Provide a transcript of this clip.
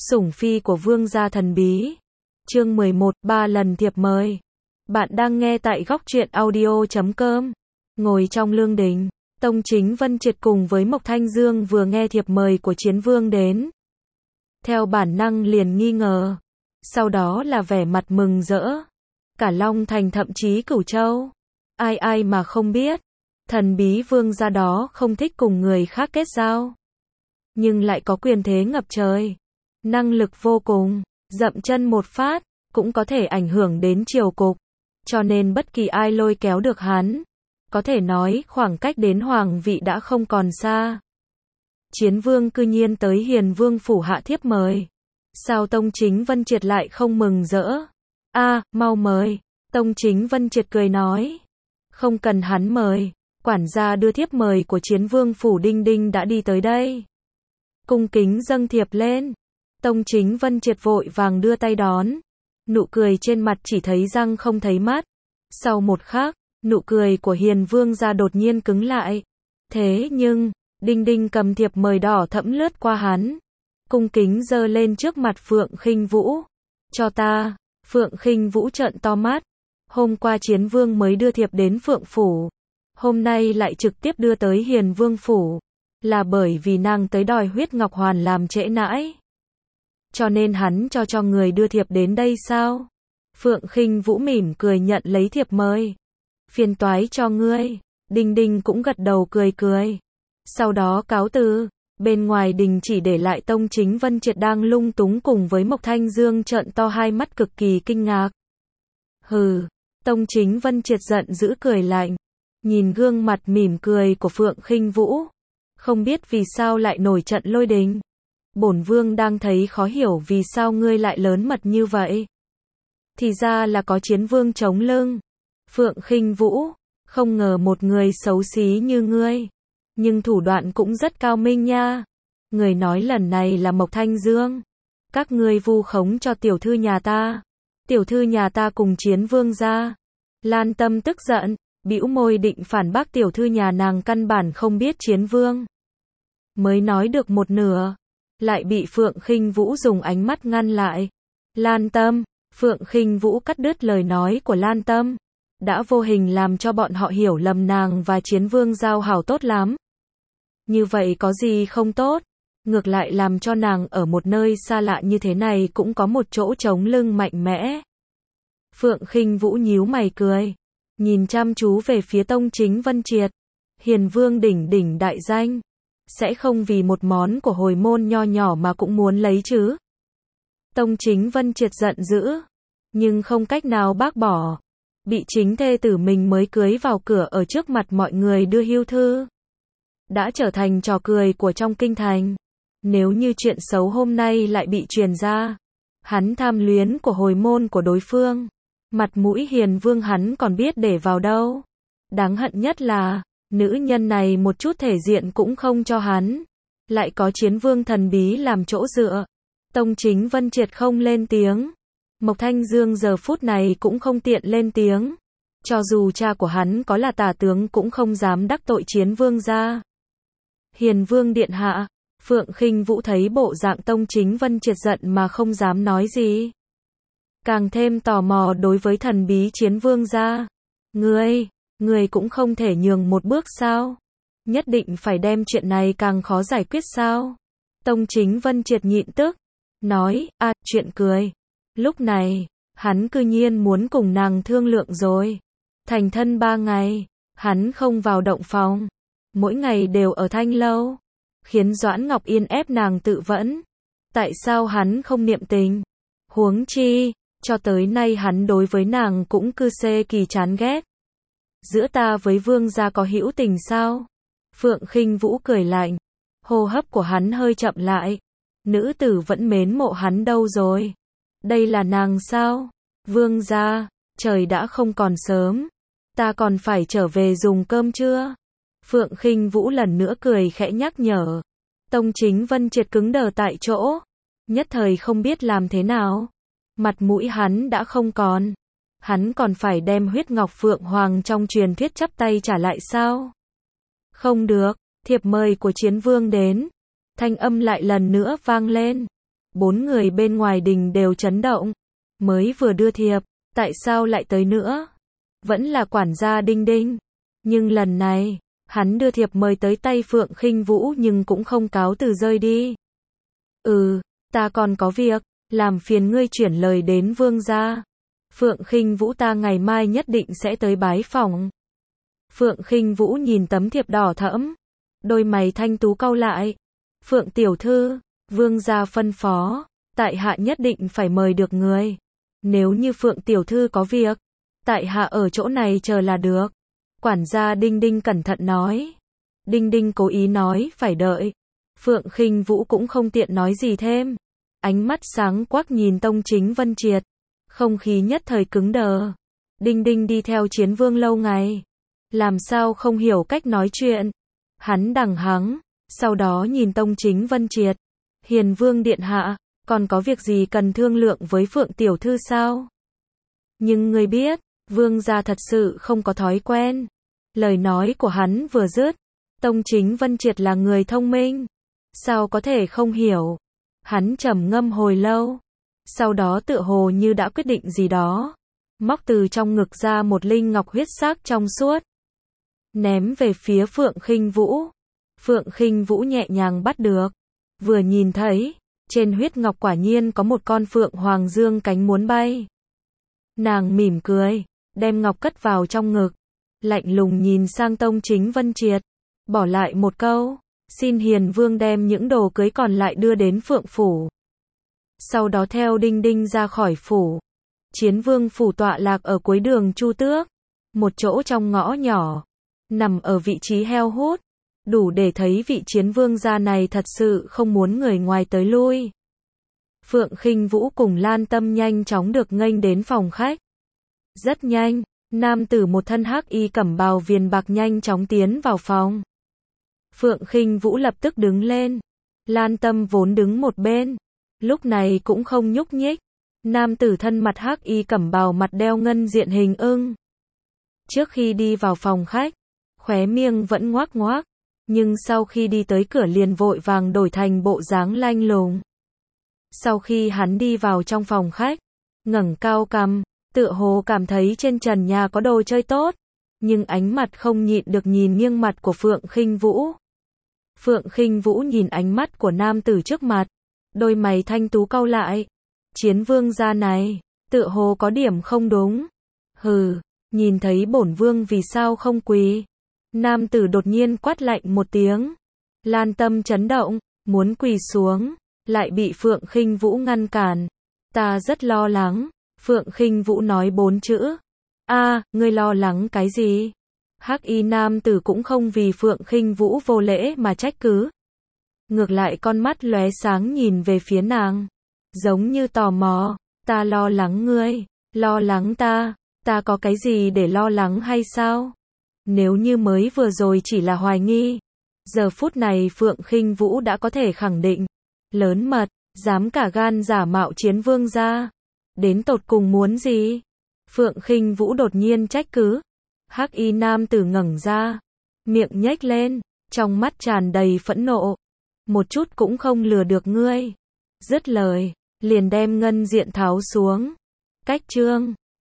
Sủng phi của vương gia thần bí. Chương 11, 3 lần thiệp mời. Bạn đang nghe tại góc truyện audio.com. Ngồi trong lương đình, Tông Chính Vân Triệt cùng với Mộc Thanh Dương vừa nghe thiệp mời của Chiến Vương đến. Theo bản năng liền nghi ngờ. Sau đó là vẻ mặt mừng rỡ. Cả Long Thành thậm chí Cửu Châu. Ai mà không biết. Thần bí vương gia đó không thích cùng người khác kết giao. Nhưng lại có quyền thế ngập trời. Năng lực vô cùng, dậm chân một phát, cũng có thể ảnh hưởng đến triều cục. Cho nên bất kỳ ai lôi kéo được hắn. Có thể nói khoảng cách đến hoàng vị đã không còn xa. Chiến Vương cư nhiên tới Hiền Vương phủ hạ thiếp mời. Sao Tông Chính Vân Triệt lại không mừng rỡ? Mau mời. Tông Chính Vân Triệt cười nói. Không cần hắn mời. Quản gia đưa thiếp mời của Chiến Vương phủ Đinh Đinh đã đi tới đây. Cung kính dâng thiệp lên. Tông Chính Vân Triệt vội vàng đưa tay đón. Nụ cười trên mặt chỉ thấy răng không thấy mắt. Sau một khắc, nụ cười của Hiền Vương gia đột nhiên cứng lại. Thế nhưng, Đinh Đinh cầm thiệp mời đỏ thẫm lướt qua hắn. Cung kính giơ lên trước mặt Phượng Khinh Vũ. Cho ta. Phượng Khinh Vũ trợn to mắt. Hôm qua Chiến Vương mới đưa thiệp đến Phượng phủ. Hôm nay lại trực tiếp đưa tới Hiền Vương phủ. Là bởi vì nàng tới đòi huyết ngọc hoàn làm trễ nãi. Cho nên hắn cho người đưa thiệp đến đây sao? Phượng Khinh Vũ mỉm cười nhận lấy thiệp mời. Phiền toái cho ngươi. Đinh Đinh cũng gật đầu cười. Sau đó cáo từ. Bên ngoài đình chỉ để lại Tông Chính Vân Triệt đang lung túng cùng với Mộc Thanh Dương trợn to hai mắt cực kỳ kinh ngạc. Hừ. Tông Chính Vân Triệt giận dữ cười lạnh. Nhìn gương mặt mỉm cười của Phượng Khinh Vũ. Không biết vì sao lại nổi trận lôi đình. Bổn vương đang thấy khó hiểu vì sao ngươi lại lớn mật như vậy. Thì ra là có Chiến Vương chống lưng. Phượng Khinh Vũ, không ngờ một người xấu xí như ngươi. Nhưng thủ đoạn cũng rất cao minh nha. Người nói lần này là Mộc Thanh Dương. Các ngươi vu khống cho tiểu thư nhà ta. Tiểu thư nhà ta cùng Chiến Vương gia. Lan Tâm tức giận, bĩu môi định phản bác tiểu thư nhà nàng căn bản không biết Chiến Vương. Mới nói được một nửa. Lại bị Phượng Khinh Vũ dùng ánh mắt ngăn lại. Lan Tâm, Phượng Khinh Vũ cắt đứt lời nói của Lan Tâm. Đã vô hình làm cho bọn họ hiểu lầm nàng và Chiến Vương giao hảo tốt lắm. Như vậy có gì không tốt? Ngược lại làm cho nàng ở một nơi xa lạ như thế này cũng có một chỗ chống lưng mạnh mẽ. Phượng Khinh Vũ nhíu mày cười. Nhìn chăm chú về phía Tông Chính Vân Triệt. Hiền Vương đỉnh đại danh. Sẽ không vì một món của hồi môn nho nhỏ mà cũng muốn lấy chứ. Tông Chính Vân Triệt giận dữ. Nhưng không cách nào bác bỏ. Bị chính thê tử mình mới cưới vào cửa ở trước mặt mọi người đưa hưu thư. Đã trở thành trò cười của trong kinh thành. Nếu như chuyện xấu hôm nay lại bị truyền ra. Hắn tham luyến của hồi môn của đối phương. Mặt mũi Hiền Vương hắn còn biết để vào đâu. Đáng hận nhất là nữ nhân này một chút thể diện cũng không cho hắn. Lại có Chiến Vương thần bí làm chỗ dựa. Tông Chính Vân Triệt không lên tiếng. Mộc Thanh Dương giờ phút này cũng không tiện lên tiếng. Cho dù cha của hắn có là tả tướng cũng không dám đắc tội Chiến Vương gia. Hiền Vương điện hạ. Phượng Khinh Vũ thấy bộ dạng Tông Chính Vân Triệt giận mà không dám nói gì. Càng thêm tò mò đối với thần bí Chiến Vương gia. Ngươi cũng không thể nhường một bước sao? Nhất định phải đem chuyện này càng khó giải quyết sao? Tông Chính Vân Triệt nhịn tức. Nói, chuyện cười. Lúc này, hắn cư nhiên muốn cùng nàng thương lượng rồi. Thành thân 3 ngày, hắn không vào động phòng. Mỗi ngày đều ở thanh lâu. Khiến Doãn Ngọc Yên ép nàng tự vẫn. Tại sao hắn không niệm tình? Huống chi, cho tới nay hắn đối với nàng cũng cư xê kỳ chán ghét. Giữa ta với vương gia có hữu tình sao? Phượng Khinh Vũ cười lạnh. Hô hấp của hắn hơi chậm lại. Nữ tử vẫn mến mộ hắn đâu rồi? Đây là nàng sao? Vương gia, trời đã không còn sớm. Ta còn phải trở về dùng cơm chưa? Phượng Khinh Vũ lần nữa cười khẽ nhắc nhở. Tông Chính Vân Triệt cứng đờ tại chỗ. Nhất thời không biết làm thế nào. Mặt mũi hắn đã không còn. Hắn còn phải đem huyết ngọc Phượng Hoàng trong truyền thuyết chắp tay trả lại sao? Không được, thiệp mời của Chiến Vương đến. Thanh âm lại lần nữa vang lên. 4 người bên ngoài đình đều chấn động. Mới vừa đưa thiệp, tại sao lại tới nữa? Vẫn là quản gia Đinh Đinh. Nhưng lần này, hắn đưa thiệp mời tới tay Phượng Khinh Vũ nhưng cũng không cáo từ rơi đi. Ta còn có việc, làm phiền ngươi chuyển lời đến vương gia. Phượng Khinh Vũ ta ngày mai nhất định sẽ tới bái phỏng. Phượng Khinh Vũ nhìn tấm thiệp đỏ thẫm, đôi mày thanh tú cau lại. Phượng tiểu thư, vương gia phân phó, tại hạ nhất định phải mời được người. Nếu như Phượng tiểu thư có việc, tại hạ ở chỗ này chờ là được. Quản gia Đinh Đinh cẩn thận nói. Đinh Đinh cố ý nói phải đợi. Phượng Khinh Vũ cũng không tiện nói gì thêm. Ánh mắt sáng quắc nhìn Tông Chính Vân Triệt. Không khí nhất thời cứng đờ. Đinh Đinh đi theo Chiến Vương lâu ngày. Làm sao không hiểu cách nói chuyện. Hắn đằng hắng, sau đó nhìn Tông Chính Vân Triệt. Hiền Vương điện hạ, còn có việc gì cần thương lượng với Phượng tiểu thư sao? Nhưng ngươi biết, vương gia thật sự không có thói quen. Lời nói của hắn vừa dứt, Tông Chính Vân Triệt là người thông minh. Sao có thể không hiểu? Hắn trầm ngâm hồi lâu. Sau đó tựa hồ như đã quyết định gì đó. Móc từ trong ngực ra một linh ngọc huyết sắc trong suốt. Ném về phía Phượng Khinh Vũ. Phượng Khinh Vũ nhẹ nhàng bắt được. Vừa nhìn thấy, trên huyết ngọc quả nhiên có một con phượng hoàng dương cánh muốn bay. Nàng mỉm cười, đem ngọc cất vào trong ngực. Lạnh lùng nhìn sang Tông Chính Vân Triệt. Bỏ lại một câu, xin Hiền Vương đem những đồ cưới còn lại đưa đến Phượng Phủ. Sau đó theo Đinh Đinh ra khỏi phủ. Chiến Vương phủ tọa lạc ở cuối đường Chu Tước. Một chỗ trong ngõ nhỏ. Nằm ở vị trí heo hút. Đủ để thấy vị Chiến Vương gia này thật sự không muốn người ngoài tới lui. Phượng Khinh Vũ cùng Lan Tâm nhanh chóng được nghênh đến phòng khách. Rất nhanh, nam tử một thân hắc y cẩm bào viền bạc nhanh chóng tiến vào phòng. Phượng Khinh Vũ lập tức đứng lên. Lan Tâm vốn đứng một bên, lúc này cũng không nhúc nhích. Nam tử thân mặt hắc y cẩm bào mặt đeo ngân diện hình ưng. Trước khi đi vào phòng khách, khóe miệng vẫn ngoác ngoác, nhưng sau khi đi tới cửa liền vội vàng đổi thành bộ dáng lanh lùng. Sau khi hắn đi vào trong phòng khách, ngẩng cao cằm, tựa hồ cảm thấy trên trần nhà có đồ chơi tốt, nhưng ánh mặt không nhịn được nhìn nghiêng mặt của Phượng Khinh Vũ. Phượng Khinh Vũ nhìn ánh mắt của nam tử trước mặt, đôi mày thanh tú cau lại. Chiến Vương gia này, tựa hồ có điểm không đúng. Hừ, nhìn thấy bổn vương vì sao không quỳ? Nam tử đột nhiên quát lạnh một tiếng. Lan Tâm chấn động, muốn quỳ xuống, lại bị Phượng Khinh Vũ ngăn cản. Ta rất lo lắng. Phượng Khinh Vũ nói 4 chữ. Ngươi lo lắng cái gì? Hắc y nam tử cũng không vì Phượng Khinh Vũ vô lễ mà trách cứ. Ngược lại con mắt lóe sáng nhìn về phía nàng. Giống như tò mò. Ta lo lắng ngươi, lo lắng ta có cái gì để lo lắng hay sao? Nếu như mới vừa rồi chỉ là hoài nghi, giờ phút này Phượng Khinh Vũ đã có thể khẳng định. Lớn mật, dám cả gan giả mạo Chiến Vương gia. Đến tột cùng muốn gì? Phượng Khinh Vũ đột nhiên trách cứ. Hắc y nam tử ngẩng ra, miệng nhếch lên, trong mắt tràn đầy phẫn nộ. Một chút cũng không lừa được ngươi. Dứt lời, liền đem ngân diện tháo xuống. Cách chương